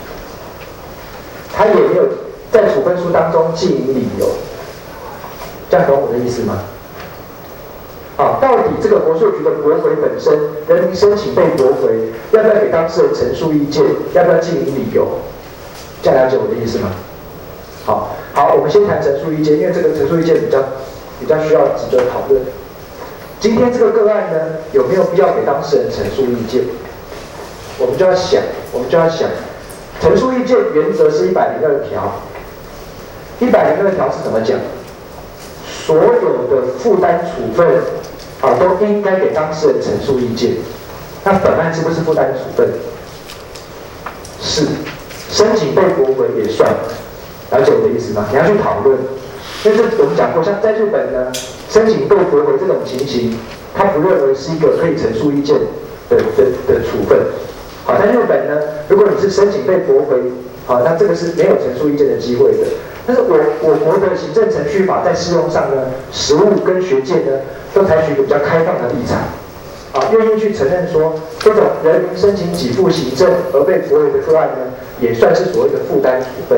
他也没有在处分书当中记明理由。这样懂我的意思吗？啊，到底这个国税局的驳回本身，人民申请被驳回，要不要给当事人陈述意见？要不要记明理由？这样了解我的意思吗？好，我们先谈陈述意见，因为这个陈述意见比较需要值得讨论。今天这个个案呢，有没有必要给当事人陈述意见？我们就要想，陈述意见原则是102条。102条是怎么讲？所有的负担处分都应该给当事人陈述意见。那本案是不是负担处分？是，申请被驳回也算。了解我的意思吗？你要去讨论，因为这我们讲过，像在日本呢，申请被驳回这种情形，他不认为是一个可以陈述意见的处分。好，在日本呢，如果你是申请被驳回，好，那这个是没有陈述意见的机会的。但是我国的行政程序法在适用上呢，实务跟学界呢，都采取一个比较开放的立场，愿意去承认说，这种人民申请给付行政而被驳回的个案呢，也算是所谓的负担处分。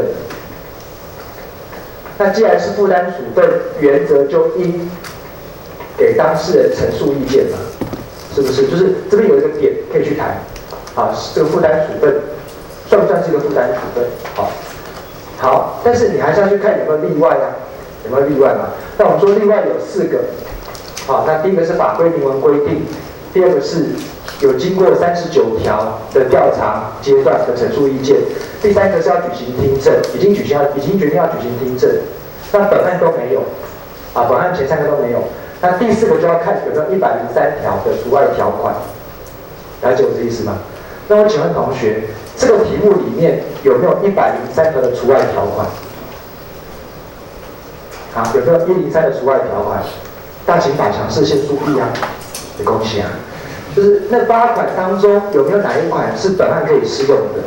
那既然是负担处分，原则就应给当事人陈述意见嘛，是不是？就是这边有一个点可以去谈，这个负担处分算不算是一个负担处分？好，但是你还是要去看有没有例外啊，有没有例外嘛？那我们说例外有4个，那第一个是法规明文规定，第二个是有经过39条的调查阶段的陈述意见，第三个是要举行听证，已经决定要举行听证，那本案都没有，本案前3个都没有，那第4个就要看有没有103条的除外条款，了解我的意思吗？那我请问同学，这个题目里面有没有103条的除外条款？有没有103的除外条款？大请法强势先出币啊！恭喜啊！就是那8款当中有没有哪一款是本案可以适用的？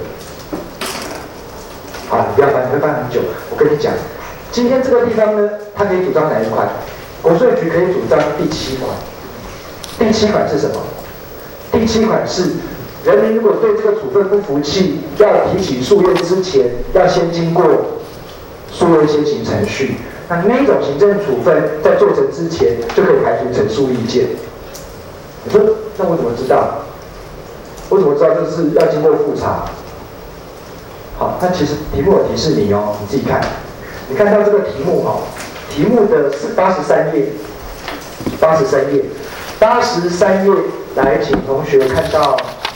好，你不要翻，你会翻很久。我跟你讲，今天这个地方呢，它可以主张哪一款？国税局可以主张第7款。第7款是什么？第7款是人民如果对这个处分不服气，要提起诉愿之前，要先经过诉愿先行程序。那一种行政处分在做成之前，就可以排除陈述意见。你说，那我怎么知道？我怎么知道这是要经过复查？好，那其实题目有提示你哦，你自己看。你看到这个题目题目的是83页，83页，来，请同学看到。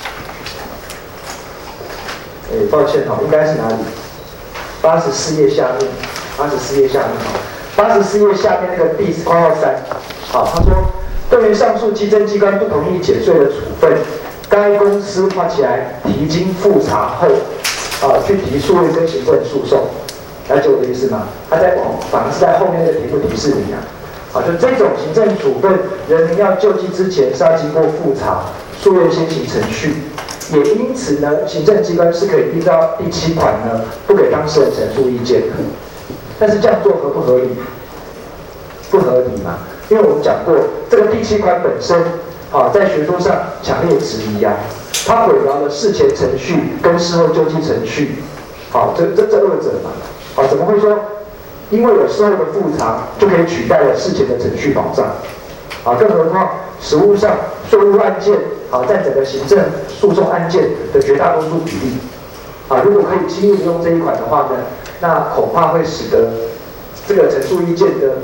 抱歉应该是哪里？84页下面，84页下面那个第括号3，他说，对于上述稽征机关不同意减税的处分，该公司画起来提经复查后，去提诉愿跟行政诉讼， 了解我的意思吗？它反而是在后面那个题目提示你啊。就这种行政处分，人民要救济之前是要经过复查、诉愿先行程序，也因此呢，行政机关是可以依照第7款呢，不给当事人陈述意见的。但是这样做合不合理？不合理嘛？因为我们讲过，这个第7款本身，在学说上强烈质疑啊，它混淆了事前程序跟事后救济程序，这二者嘛，怎么会说？因为有事后的复查，就可以取代了事前的程序保障，更何况实务上税务案件，占整个行政诉讼案件的绝大多数比例，如果可以轻易利用这一款的话呢，那恐怕会使得这个陈述意见的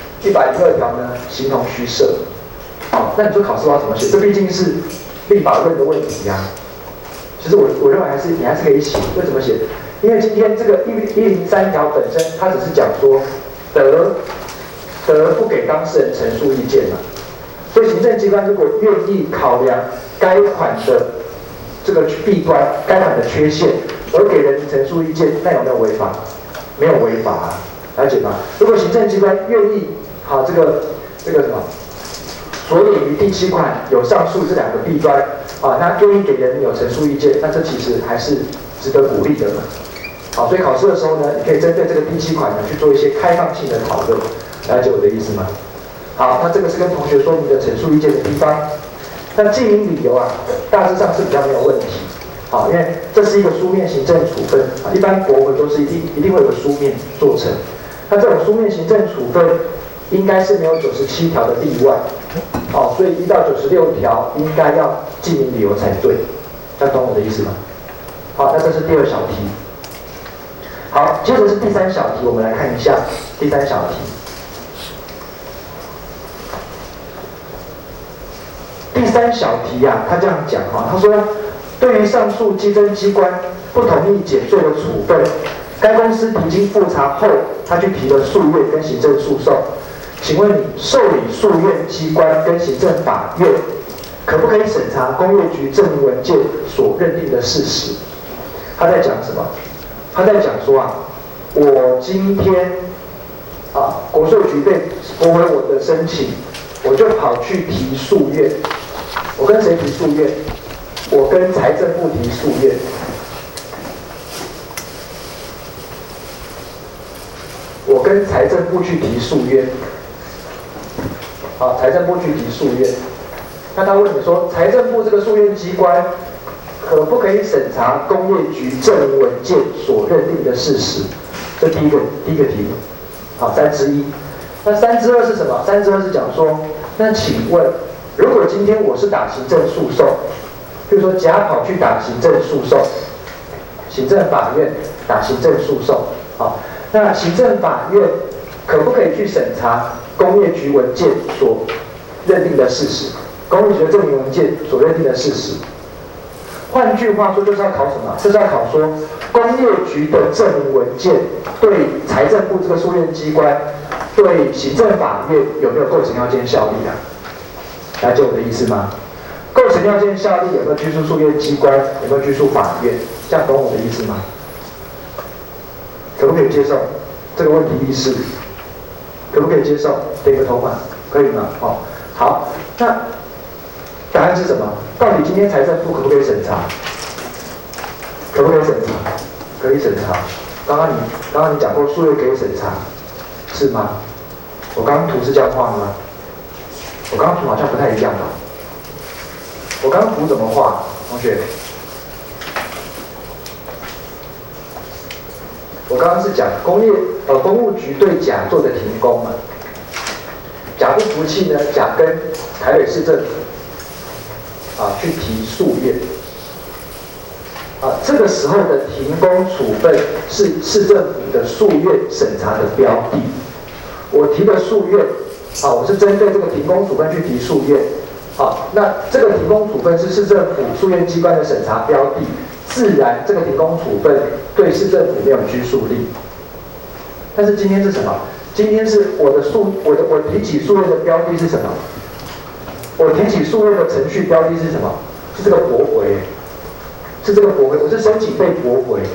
102条呢形同虚设。那你说考试要怎么写？这毕竟是立法论的问题呀。其实我认为你还是可以写，为什么写？因为今天这个103条本身，它只是讲说得不给当事人陈述意见嘛，所以行政机关如果愿意考量该款的这个弊端、该款的缺陷，而给人陈述意见，那有没有违法？没有违法啊，了解吗？如果行政机关愿意这个什么，所以于第7款有上述这2个弊端那愿意给人有陈述意见，那这其实还是值得鼓励的嘛。所以考试的时候呢，你可以针对这个第7款呢去做一些开放性的讨论，了解我的意思吗？好，那这个是跟同学说明的陈述意见的地方。那记名理由大致上是比较没有问题，因为这是一个书面行政处分一般驳回都是一定会有书面做成。那这种书面行政处分应该是没有97条的例外，所以1到96条应该要记名理由才对，这样懂我的意思吗？好，那这是第2小题。好，接着是第3小题，我们来看一下第3小题。第3小题他这样讲他说，对于上述稽征机关不同意减税的处分，该公司提经复查后，他去提了诉愿跟行政诉讼，请问你受理诉愿机关跟行政法院可不可以审查工业局证明文件所认定的事实？他在讲什么？他在讲说我今天国税局被驳回我的申请，我就跑去提诉愿。我跟谁提诉愿？我跟财政部提诉愿。我跟财政部去提诉愿。财政部去提诉愿。那他问你说，财政部这个诉愿机关可不可以审查工业局证明文件所认定的事实？这第一个题目，3之1。那3之2是什么？3之2是讲说，那请问，如果今天我是打行政诉讼，比如说甲跑去打行政诉讼，行政法院打行政诉讼，那行政法院可不可以去审查工业局文件所认定的事实？工业局的证明文件所认定的事实？换句话说，就是要考什么？就是要考说，工业局的证明文件对财政部这个诉愿机关、对行政法院有没有构成要件效力了解我的意思吗？构成要件效力有没有拘束诉愿机关？有没有拘束法院？这样懂我的意思吗？可不可以接受这个问题意识？可不可以接受？点个头嘛，可以吗？好，那答案是什么？到底今天财政部可不可以审查？可不可以审查？可以审查。刚刚你讲过诉愿可以审查，是吗？我刚刚图是这样画的吗？我刚刚图好像不太一样吧？我刚刚图怎么画？同学，我刚刚是讲公务局对甲做的停工嘛。甲不服气呢，甲跟台北市政府去提诉愿，这个时候的停工处分是市政府的诉愿审查的标的。我提的诉愿，我是针对这个停工处分去提诉愿，那这个停工处分是市政府诉愿机关的审查标的，自然这个停工处分对市政府没有拘束力。但是今天是什么？今天是我提起诉愿的标的是什么？我提起诉愿的程序标的是什么？是这个驳回，是这个驳回。我是申请被驳回，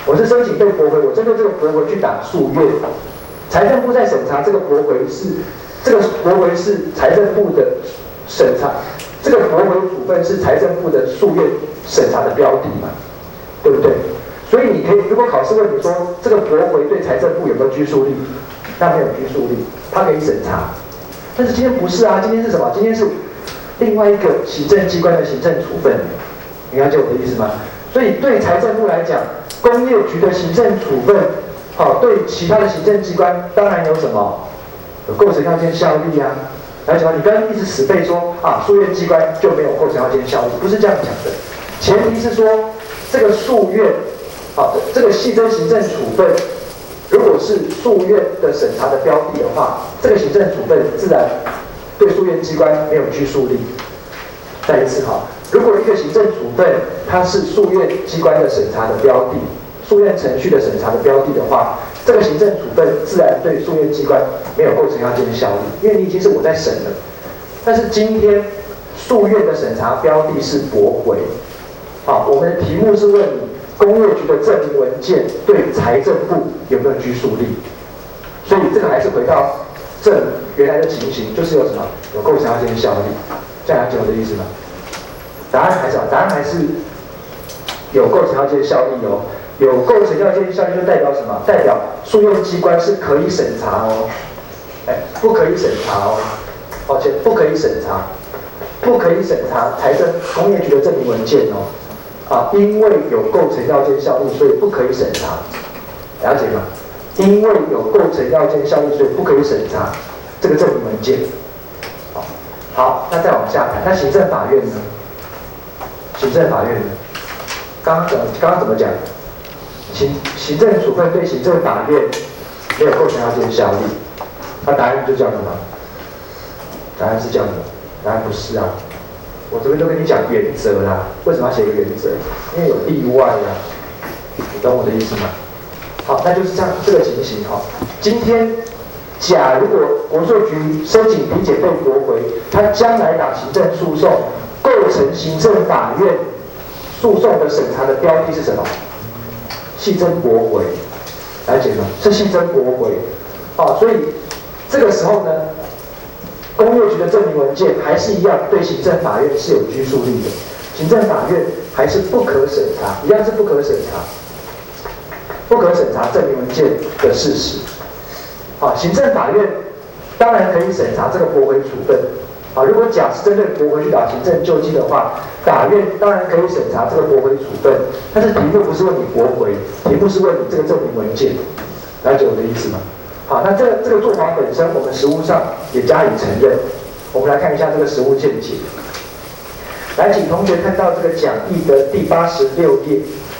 我是申请被驳回，我针对这个驳回去打诉愿，财政部在审查这个驳回是财政部的审查，这个驳回处分是财政部的诉愿审查的标的嘛，对不对？所以你可以，如果考试问你说这个驳回对财政部有没有拘束力，那没有拘束力，它可以审查。但是今天不是啊，今天是什么？今天是另外一个行政机关的行政处分，你了解我的意思吗？所以对财政部来讲，工业局的行政处分，对其他的行政机关当然有什么？有构成要件效力啊。了解吗？你不要一直死背说诉愿机关就没有构成要件效力，不是这样讲的。前提是说这个诉愿，这个系争行政处分，如果是诉愿的审查的标的的话，这个行政处分自然对诉愿机关没有拘束力。再一次如果一个行政处分它是诉愿机关的审查的标的，诉愿程序的审查的标的的话，这个行政处分自然对诉愿机关没有构成要件效力，因为你已经是我在审了。但是今天诉愿的审查标的是驳回，我们的题目是问你工业局的证明文件对财政部有没有拘束力，所以这个还是回到原来的情形，就是有什么有构成要件效力，这样了解我的意思吗？答案还是有构成要件效力哦。有构成要件效力就代表什么？代表诉愿机关是可以审查哦，不可以审查哦，抱歉，不可以审查，不可以审查财政工业局的证明文件哦，因为有构成要件效力，所以不可以审查，了解吗？因为有构成要件效力，所以不可以审查这个证明文件。好，那再往下看，那行政法院呢？行政法院呢？刚刚怎么讲？行政处分对行政法院没有构成要件效力，那答案就这样子吗？答案是这样的，答案不是啊。我这边都跟你讲原则啦，为什么要写个原则？因为有例外啊，你懂我的意思吗？好，那就是这个情形今天假如果国税局申请理解被驳回，他将来打行政诉讼，构成行政法院诉讼的审查的标的是什么？系争驳回，了解吗？是系争驳回，所以这个时候呢，工业局的证明文件还是一样，对行政法院是有拘束力的，行政法院还是不可审查，一样是不可审查，不可审查证明文件的事实。行政法院当然可以审查这个驳回处分。如果假是针对驳回去打行政救济的话，法院当然可以审查这个驳回处分，但是题目不是问你驳回，题目是问你这个证明文件，了解我的意思吗？好，那这个做法本身，我们实务上也加以承认。我们来看一下这个实务见解。来，请同学看到这个讲义的第86页，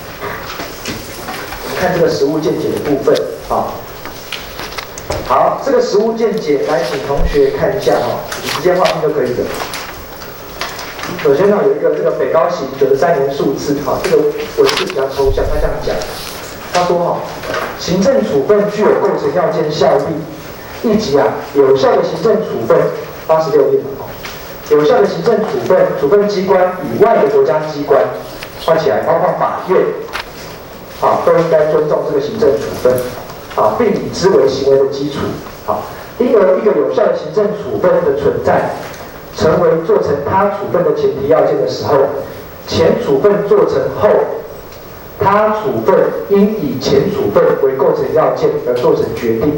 我们看这个实务见解的部分。好，这个实务见解，来请同学看一下你直接画面就可以了。首先有一个这个北高行93年数字这个文字比较抽象，他这样讲，他说行政处分具有构成要件效力，以及有效的行政处分86页有效的行政处分机关以外的国家机关，画起来，包括法院都应该尊重这个行政处分。并以之为行为的基础，因而一个有效的行政处分的存在，成为做成他处分的前提要件的时候，前处分做成后，他处分应以前处分为构成要件而做成决定。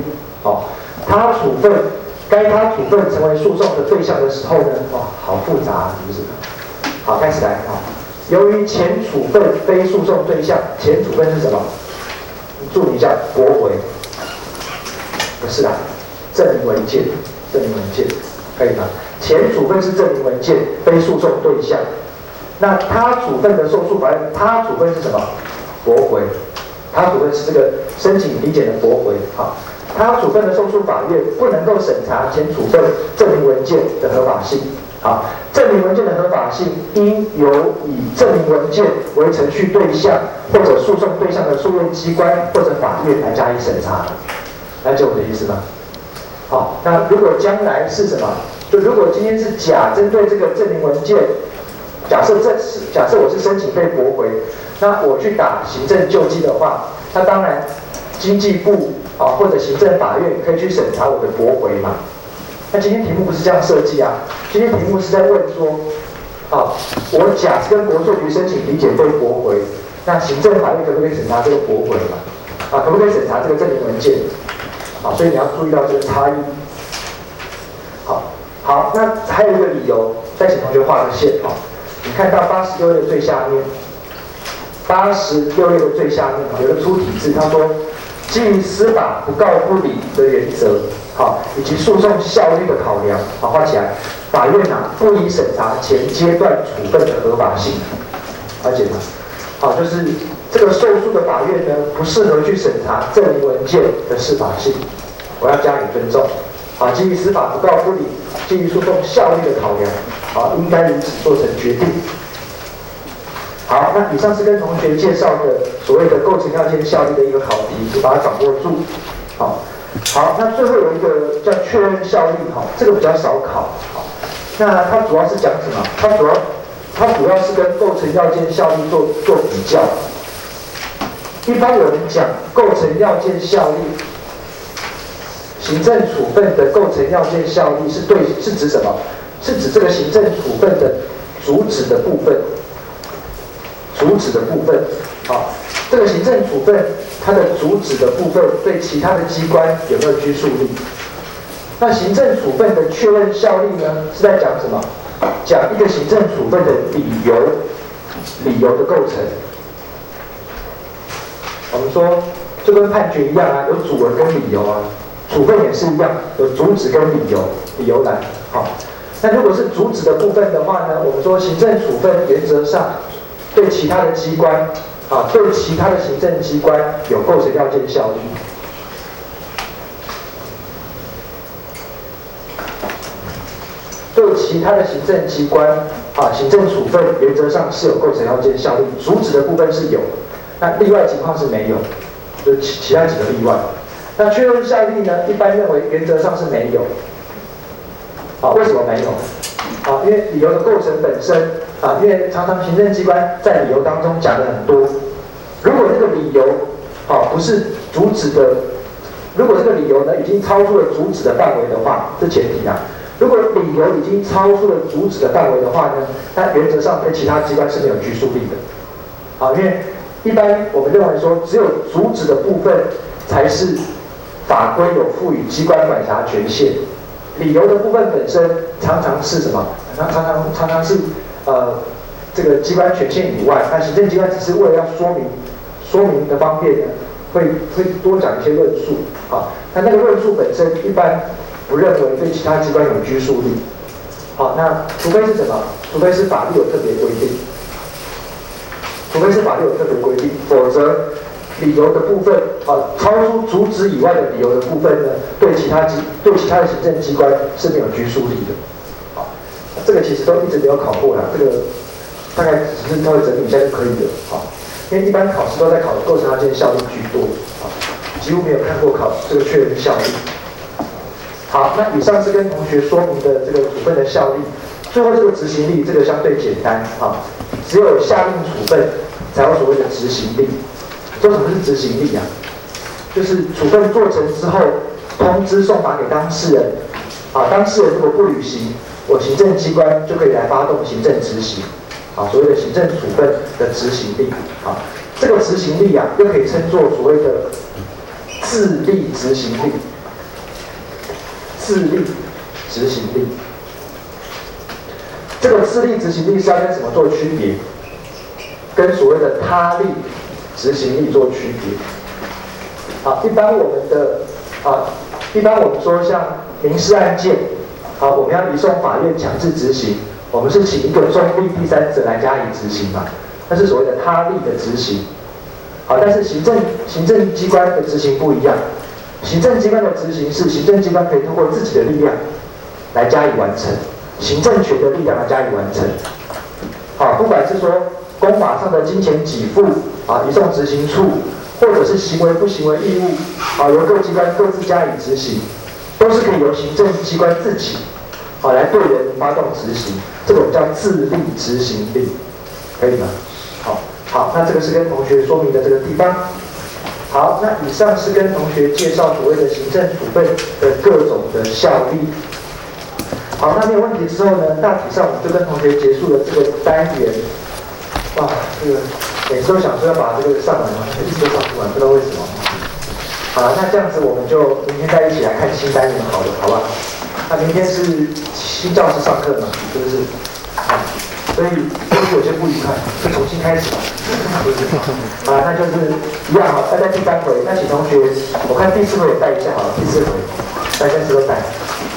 该他处分成为诉讼的对象的时候呢，好复杂，是不是？好，开始来由于前处分非诉讼对象，前处分是什么？注意一下，驳回不是证明文件可以吗？前处分是证明文件，非诉讼对象。那他处分的受诉法院，他处分是什么？驳回。他处分是这个申请理解的驳回。他处分的受诉法院不能够审查前处分证明文件的合法性。证明文件的合法性应由以证明文件为程序对象或者诉讼对象的诉愿机关或者法院来加以审查。了解我的意思吗？那如果将来是什么？就如果今天是针对这个证明文件，假设我是申请被驳回， 那我去打行政救济的话，那当然经济部或者行政法院可以去审查我的驳回嘛。那今天题目不是这样设计啊，今天题目是在问说，我甲跟国税局申请理检费驳回，那行政法院可不可以审查这个驳回嘛？可不可以审查这个证明文件？所以你要注意到这个差异。好，那还有一个理由，再请同学画个线你看到86页的最下面，86页的最下面有个出题字，他说基于司法不告不理的原则，以及诉讼效率的考量，画起来，法院不宜审查前阶段处分的合法性，了解吗？就是这个受诉的法院呢，不适合去审查证明文件的适法性，我要加以尊重。基于司法不告不理，基于诉讼效率的考量，应该如此做成决定。好，那以上是跟同学介绍的所谓的构成要件效力的一个考题，请把它掌握住。好，那最后有一个叫确认效力，这个比较少考。那它主要是讲什么？它主要是跟构成要件效力做比较。一般有人讲构成要件效力。行政处分的构成要件效力是指什么？是指这个行政处分的主旨的部分。这个行政处分它的主旨的部分对其他的机关有没有拘束力？那行政处分的确认效力呢，是在讲什么？讲一个行政处分的理由的构成。我们说就跟判决一样啊，有主文跟理由啊。处分也是一样，有主旨跟理由栏。那如果是主旨的部分的话呢，我们说行政处分原则上对其他的机关对其他的行政机关有构成要件效力。对其他的行政机关行政处分原则上是有构成要件效力，主旨的部分是有，那例外情况是没有，就其他几个例外。那确认效力呢？一般认为原则上是没有。为什么没有？因为理由的构成本身因为常常行政机关在理由当中讲的很多。如果这个理由不是主旨的，如果这个理由呢已经超出了主旨的范围的话，这前提如果理由已经超出了主旨的范围的话呢，那原则上对其他机关是没有拘束力的。因为一般我们认为说，只有主旨的部分才是法规有赋予机关管辖权限，理由的部分本身常常是什么？常常是这个机关权限以外，那行政机关只是为了要说明的方便呢，会多讲一些论述那个论述本身一般不认为对其他机关有拘束力。那除非是什么？除非是法律有特别规定，否则理由的部分超出主旨以外的理由的部分呢，对其他的行政机关是没有拘束力的。这个其实都一直没有考过啦，这个大概只是稍微整理一下就可以了因为一般考试都在考构成要件效力居多几乎没有看过考这个确认效力。好，那以上是跟同学说明的这个处分的效力。最后这个执行力，这个相对简单只有下令处分才有所谓的执行力。说什么是执行力就是处分做成之后，通知送达给当事人当事人如果不履行，我行政机关就可以来发动行政执行所谓的行政处分的执行力这个执行力又可以称作所谓的自力执行力。这个自力执行力是要跟什么做区别？跟所谓的他力执行力做区别。一般我们说像民事案件我们要移送法院强制执行，我们是请一个中立第三者来加以执行那是所谓的他力的执行。但是行政机关的执行不一样，行政机关的执行是行政机关可以通过自己的力量来加以完成，行政权的力量来加以完成。不管是说公法上的金钱给付移送执行处，或者是行为不行为义务由各机关各自加以执行，都是可以由行政机关自己来对人发动执行，这种叫自力执行力，可以吗？ 好，那这个是跟同学说明的这个地方。好，那以上是跟同学介绍所谓的行政处分的各种的效力。好，那没有问题之后呢，大体上我们就跟同学结束了这个单元。哇，这个每次都想说要把这个上完嘛，一直都上不完，不知道为什么。好，那这样子我们就明天再一起来看新单元，好了，好吧？那明天是新教室上课嘛，是不是？啊，所以或许有些不愉快，就重新开始吧，是不是？啊，那就是一样哈，大家第3回，那请同学，我看第4回也带一下好了，第4回，大家都带。